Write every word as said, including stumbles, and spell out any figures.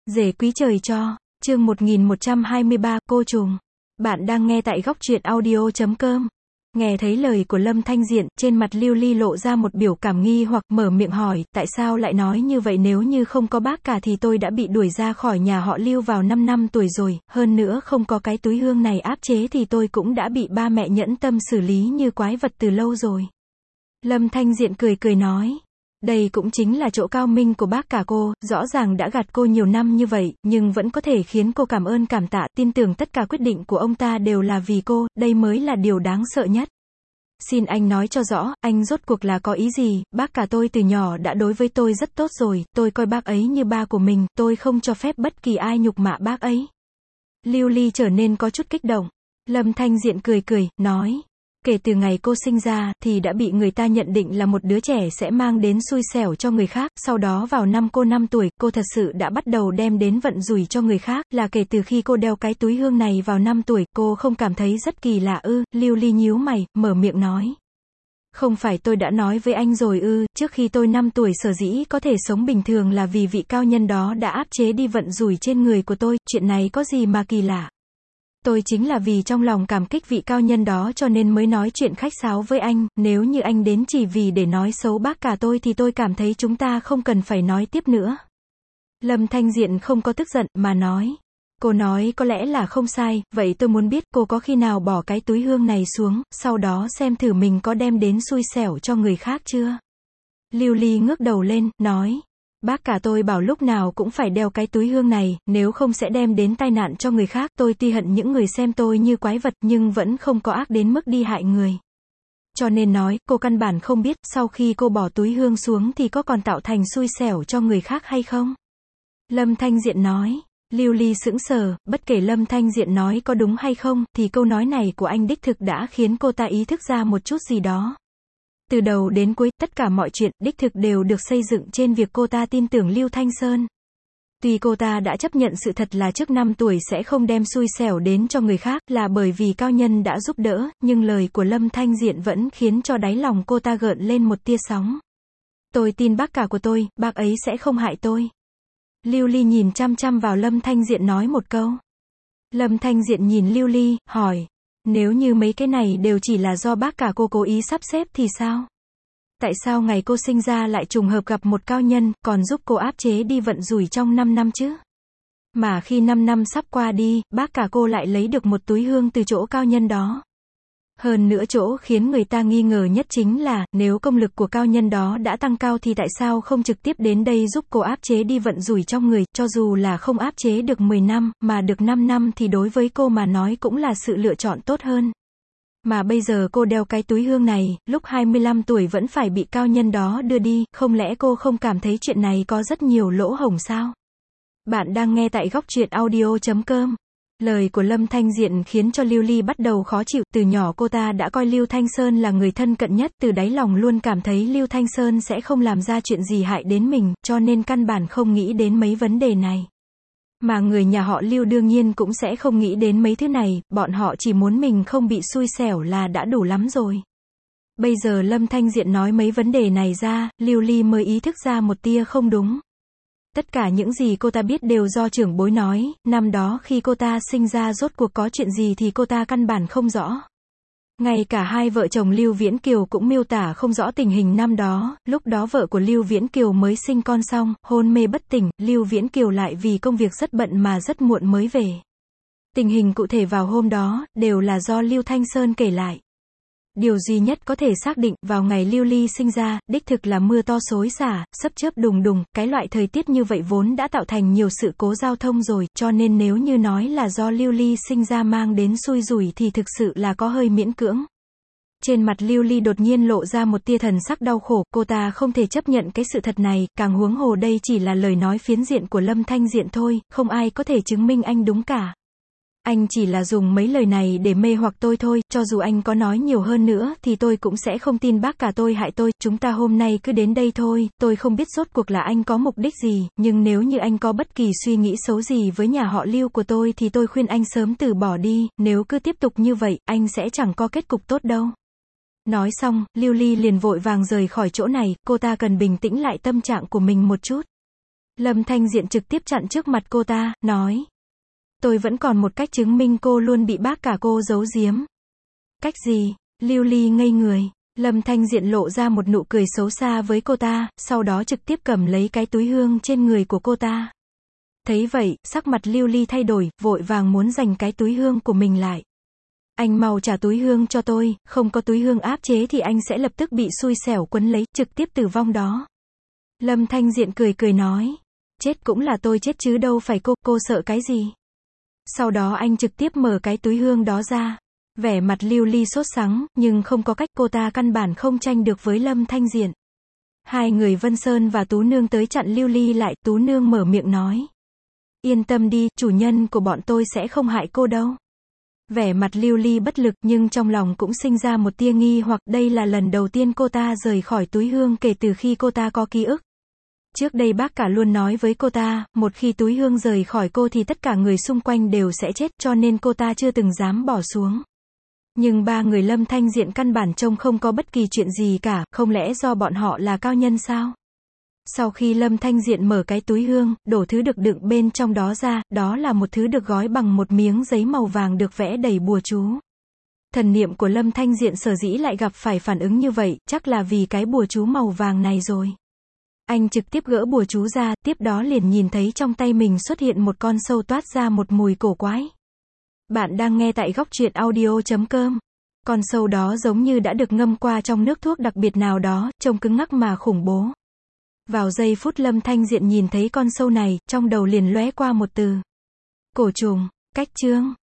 Rể quý trời cho, chương một nghìn một trăm hai mươi ba, cô trùng. Bạn đang nghe tại góc truyện audio chấm com. Nghe thấy lời của Lâm Thanh Diện, trên mặt Lưu Ly lộ ra một biểu cảm nghi hoặc mở miệng hỏi, tại sao lại nói như vậy, nếu như không có bác cả thì tôi đã bị đuổi ra khỏi nhà họ Lưu vào năm năm tuổi rồi, hơn nữa không có cái túi hương này áp chế thì tôi cũng đã bị ba mẹ nhẫn tâm xử lý như quái vật từ lâu rồi. Lâm Thanh Diện cười cười nói. Đây cũng chính là chỗ cao minh của bác cả cô, rõ ràng đã gạt cô nhiều năm như vậy, nhưng vẫn có thể khiến cô cảm ơn cảm tạ, tin tưởng tất cả quyết định của ông ta đều là vì cô, đây mới là điều đáng sợ nhất. Xin anh nói cho rõ, anh rốt cuộc là có ý gì, bác cả tôi từ nhỏ đã đối với tôi rất tốt rồi, tôi coi bác ấy như ba của mình, tôi không cho phép bất kỳ ai nhục mạ bác ấy. Lưu Ly trở nên có chút kích động. Lâm Thanh Diện cười cười, nói. Kể từ ngày cô sinh ra, thì đã bị người ta nhận định là một đứa trẻ sẽ mang đến xui xẻo cho người khác, sau đó vào năm cô năm tuổi, cô thật sự đã bắt đầu đem đến vận rủi cho người khác, là kể từ khi cô đeo cái túi hương này vào năm tuổi, cô không cảm thấy rất kỳ lạ ư, Lưu Ly nhíu mày, mở miệng nói. Không phải tôi đã nói với anh rồi ư, trước khi tôi năm tuổi sở dĩ có thể sống bình thường là vì vị cao nhân đó đã áp chế đi vận rủi trên người của tôi, chuyện này có gì mà kỳ lạ. Tôi chính là vì trong lòng cảm kích vị cao nhân đó cho nên mới nói chuyện khách sáo với anh, nếu như anh đến chỉ vì để nói xấu bác cả tôi thì tôi cảm thấy chúng ta không cần phải nói tiếp nữa. Lâm Thanh Diện không có tức giận, mà nói. Cô nói có lẽ là không sai, vậy tôi muốn biết cô có khi nào bỏ cái túi hương này xuống, sau đó xem thử mình có đem đến xui xẻo cho người khác chưa? Lưu Ly ngước đầu lên, nói. Bác cả tôi bảo lúc nào cũng phải đeo cái túi hương này, nếu không sẽ đem đến tai nạn cho người khác, tôi tuy hận những người xem tôi như quái vật nhưng vẫn không có ác đến mức đi hại người. Cho nên nói, cô căn bản không biết, sau khi cô bỏ túi hương xuống thì có còn tạo thành xui xẻo cho người khác hay không? Lâm Thanh Diện nói. Lưu Ly sững sờ, bất kể Lâm Thanh Diện nói có đúng hay không, thì câu nói này của anh đích thực đã khiến cô ta ý thức ra một chút gì đó. Từ đầu đến cuối, tất cả mọi chuyện, đích thực đều được xây dựng trên việc cô ta tin tưởng Lưu Thanh Sơn. Tuy cô ta đã chấp nhận sự thật là trước năm tuổi sẽ không đem xui xẻo đến cho người khác, là bởi vì cao nhân đã giúp đỡ, nhưng lời của Lâm Thanh Diện vẫn khiến cho đáy lòng cô ta gợn lên một tia sóng. Tôi tin bác cả của tôi, bác ấy sẽ không hại tôi. Lưu Ly nhìn chăm chăm vào Lâm Thanh Diện nói một câu. Lâm Thanh Diện nhìn Lưu Ly, hỏi. Nếu như mấy cái này đều chỉ là do bác cả cô cố ý sắp xếp thì sao? Tại sao ngày cô sinh ra lại trùng hợp gặp một cao nhân, còn giúp cô áp chế đi vận rủi trong năm năm chứ? Mà khi năm năm sắp qua đi, bác cả cô lại lấy được một túi hương từ chỗ cao nhân đó. Hơn nữa chỗ khiến người ta nghi ngờ nhất chính là, nếu công lực của cao nhân đó đã tăng cao thì tại sao không trực tiếp đến đây giúp cô áp chế đi vận rủi trong người, cho dù là không áp chế được mười năm, mà được năm năm thì đối với cô mà nói cũng là sự lựa chọn tốt hơn. Mà bây giờ cô đeo cái túi hương này, lúc hai mươi lăm tuổi vẫn phải bị cao nhân đó đưa đi, không lẽ cô không cảm thấy chuyện này có rất nhiều lỗ hổng sao? Bạn đang nghe tại góc truyện audio chấm com. Lời của Lâm Thanh Diện khiến cho Lưu Ly bắt đầu khó chịu, từ nhỏ cô ta đã coi Lưu Thanh Sơn là người thân cận nhất, từ đáy lòng luôn cảm thấy Lưu Thanh Sơn sẽ không làm ra chuyện gì hại đến mình, cho nên căn bản không nghĩ đến mấy vấn đề này. Mà người nhà họ Lưu đương nhiên cũng sẽ không nghĩ đến mấy thứ này, bọn họ chỉ muốn mình không bị xui xẻo là đã đủ lắm rồi. Bây giờ Lâm Thanh Diện nói mấy vấn đề này ra, Lưu Ly mới ý thức ra một tia không đúng. Tất cả những gì cô ta biết đều do trưởng bối nói, năm đó khi cô ta sinh ra rốt cuộc có chuyện gì thì cô ta căn bản không rõ. Ngay cả hai vợ chồng Lưu Viễn Kiều cũng miêu tả không rõ tình hình năm đó, lúc đó vợ của Lưu Viễn Kiều mới sinh con xong, hôn mê bất tỉnh, Lưu Viễn Kiều lại vì công việc rất bận mà rất muộn mới về. Tình hình cụ thể vào hôm đó, đều là do Lưu Thanh Sơn kể lại. Điều duy nhất có thể xác định, vào ngày Lưu Ly sinh ra, đích thực là mưa to xối xả, sấm chớp đùng đùng, cái loại thời tiết như vậy vốn đã tạo thành nhiều sự cố giao thông rồi, cho nên nếu như nói là do Lưu Ly sinh ra mang đến xui rủi thì thực sự là có hơi miễn cưỡng. Trên mặt Lưu Ly đột nhiên lộ ra một tia thần sắc đau khổ, cô ta không thể chấp nhận cái sự thật này, càng huống hồ đây chỉ là lời nói phiến diện của Lâm Thanh Diện thôi, không ai có thể chứng minh anh đúng cả. Anh chỉ là dùng mấy lời này để mê hoặc tôi thôi, cho dù anh có nói nhiều hơn nữa thì tôi cũng sẽ không tin bác cả tôi hại tôi, chúng ta hôm nay cứ đến đây thôi, tôi không biết rốt cuộc là anh có mục đích gì, nhưng nếu như anh có bất kỳ suy nghĩ xấu gì với nhà họ Lưu của tôi thì tôi khuyên anh sớm từ bỏ đi, nếu cứ tiếp tục như vậy, anh sẽ chẳng có kết cục tốt đâu. Nói xong, Lưu Ly liền vội vàng rời khỏi chỗ này, cô ta cần bình tĩnh lại tâm trạng của mình một chút. Lâm Thanh Diện trực tiếp chặn trước mặt cô ta, nói. Tôi vẫn còn một cách chứng minh cô luôn bị bác cả cô giấu giếm. Cách gì? Lưu Ly ngây người. Lâm Thanh Diện lộ ra một nụ cười xấu xa với cô ta, sau đó trực tiếp cầm lấy cái túi hương trên người của cô ta. Thấy vậy, sắc mặt Lưu Ly thay đổi, vội vàng muốn giành cái túi hương của mình lại. Anh mau trả túi hương cho tôi, không có túi hương áp chế thì anh sẽ lập tức bị xui xẻo quấn lấy, trực tiếp tử vong đó. Lâm Thanh Diện cười cười nói. Chết cũng là tôi chết chứ đâu phải cô, cô sợ cái gì? Sau đó anh trực tiếp mở cái túi hương đó ra. Vẻ mặt Lưu Ly sốt sắng, nhưng không có cách, cô ta căn bản không tranh được với Lâm Thanh Diện. Hai người Vân Sơn và Tú Nương tới chặn Lưu Ly lại, Tú Nương mở miệng nói. Yên tâm đi, chủ nhân của bọn tôi sẽ không hại cô đâu. Vẻ mặt Lưu Ly bất lực nhưng trong lòng cũng sinh ra một tia nghi hoặc đây là lần đầu tiên cô ta rời khỏi túi hương kể từ khi cô ta có ký ức. Trước đây bác cả luôn nói với cô ta, một khi túi hương rời khỏi cô thì tất cả người xung quanh đều sẽ chết cho nên cô ta chưa từng dám bỏ xuống. Nhưng ba người Lâm Thanh Diện căn bản trông không có bất kỳ chuyện gì cả, không lẽ do bọn họ là cao nhân sao? Sau khi Lâm Thanh Diện mở cái túi hương, đổ thứ được đựng bên trong đó ra, đó là một thứ được gói bằng một miếng giấy màu vàng được vẽ đầy bùa chú. Thần niệm của Lâm Thanh Diện sở dĩ lại gặp phải phản ứng như vậy, chắc là vì cái bùa chú màu vàng này rồi. Anh trực tiếp gỡ bùa chú ra, tiếp đó liền nhìn thấy trong tay mình xuất hiện một con sâu toát ra một mùi cổ quái. Bạn đang nghe tại góc truyện audio chấm com. Con sâu đó giống như đã được ngâm qua trong nước thuốc đặc biệt nào đó, trông cứng ngắc mà khủng bố. Vào giây phút Lâm Thanh Diện nhìn thấy con sâu này, trong đầu liền lóe qua một từ. Cổ trùng. Cách chương.